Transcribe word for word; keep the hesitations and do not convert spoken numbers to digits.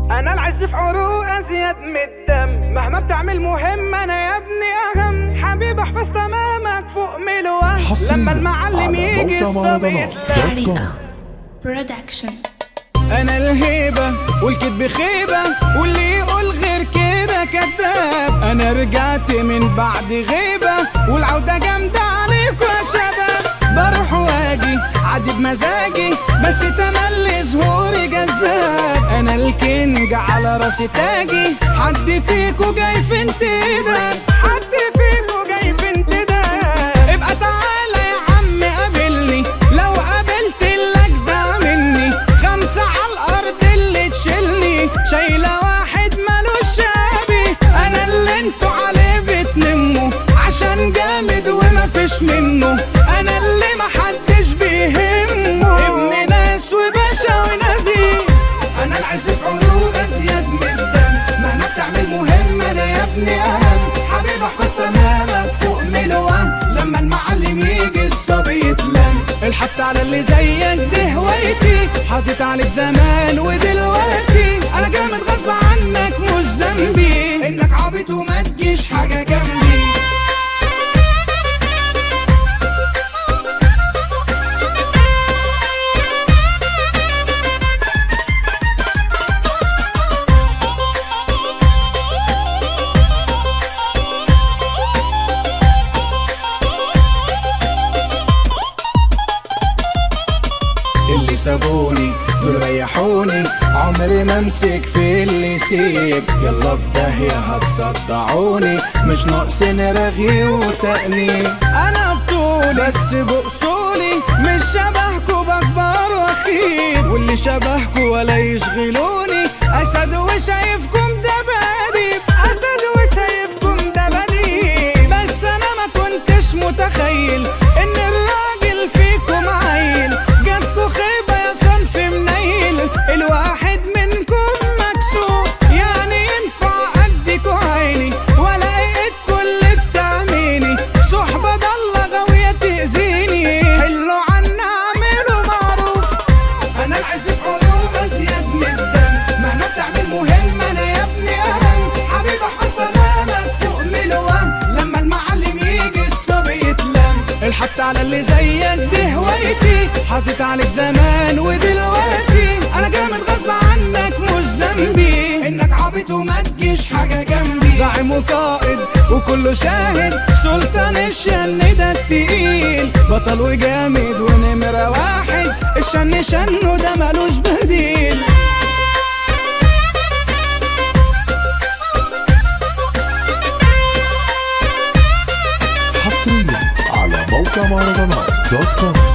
انا العز في عروق ازيد من الدم، مهما بتعمل مهم انا يا ابني اهم. حبيب احفظ تمامك فوق من الوهم، لما المعلم يجي الصبي حريقة برودكشن. انا الهيبة والكدب خيبة، واللي يقول غير كده كداب. انا رجعت من بعد غيبة، والعودة جامدة عليكوا يا شباب. بروح واجي عادي بمزاجي، بس تملي ظهوري جذاب. انا الكينج على راسي تاجي، حد فيكو جاي في انتداب، حد فيكو جاي في انتداب. ابقى تعالى يا عم قابلني، لو قابلت الأجدع مني. خمسة على الأرض اللي تشيلني، شايلة واحد مالوش شابي. أنا اللي انتوا عليه بتنموا، عشان جامد ومفيش منه. أنا اللي محدش بيهمه، ابن ناس وباشا ونزيه. أنا العز في عروق أزيد من الدم، مهما بتعمل مهم أنا يا ابني أهم. حبيب احفظ تمامك فوق من الوهم، لما المعلم يجي الصبي يتلم. الحط على اللي زيك دي هوايتي، حاطط عليك زمان ودلوقتي. أنا جامد غصب عنك مش ذنبي، إنك عبيط وما تجيش حاجة جنبي. اللي سابوني دول ريحوني، عمري ما امسك في اللي يسيب. يلا في داهية هتصدعوني، مش ناقصين رغي وتأنيب. انا بطولي بس بأصولي، مش شبهكوا بكبر واخيب. واللي شبهكوا ولا يشغلوني، اسد وشايفكم دباديب، اسد وشايفكم دباديب. بس انا ما كنتش متخيل ان الراجل فيكم عيل. جاتكوا خيبة يا صنف منيل، الواحد منكم مكسوف. يعني ينفع اديكوا عيني، ولا لقيتكوا اللي بتعميني. صحبة ضالة غاوية تأذيني، حلوا عنا اعملوا معروف. انا العز في عروق ازيد من الدم، مهما بتعمل مهم انا يا ابني اهم. حبيب احفظ تمامك فوق من الوهم، لما المعلم يجي الصبي يتلم. الحط على اللي زيك دي هوايتي، حاطط عليك زمان ودلوقتي. انا جامد غصب عنك مش ذنبي، انك عبيط وما تجيش حاجة جنبي. زعيم وقائد وكله شاهد، سلطان الشن ده التقيل. بطل وجامد ونمرة واحد، الشن شنه ده ملوش بديل. حصريا على موقع مهرجانات دوت كوم.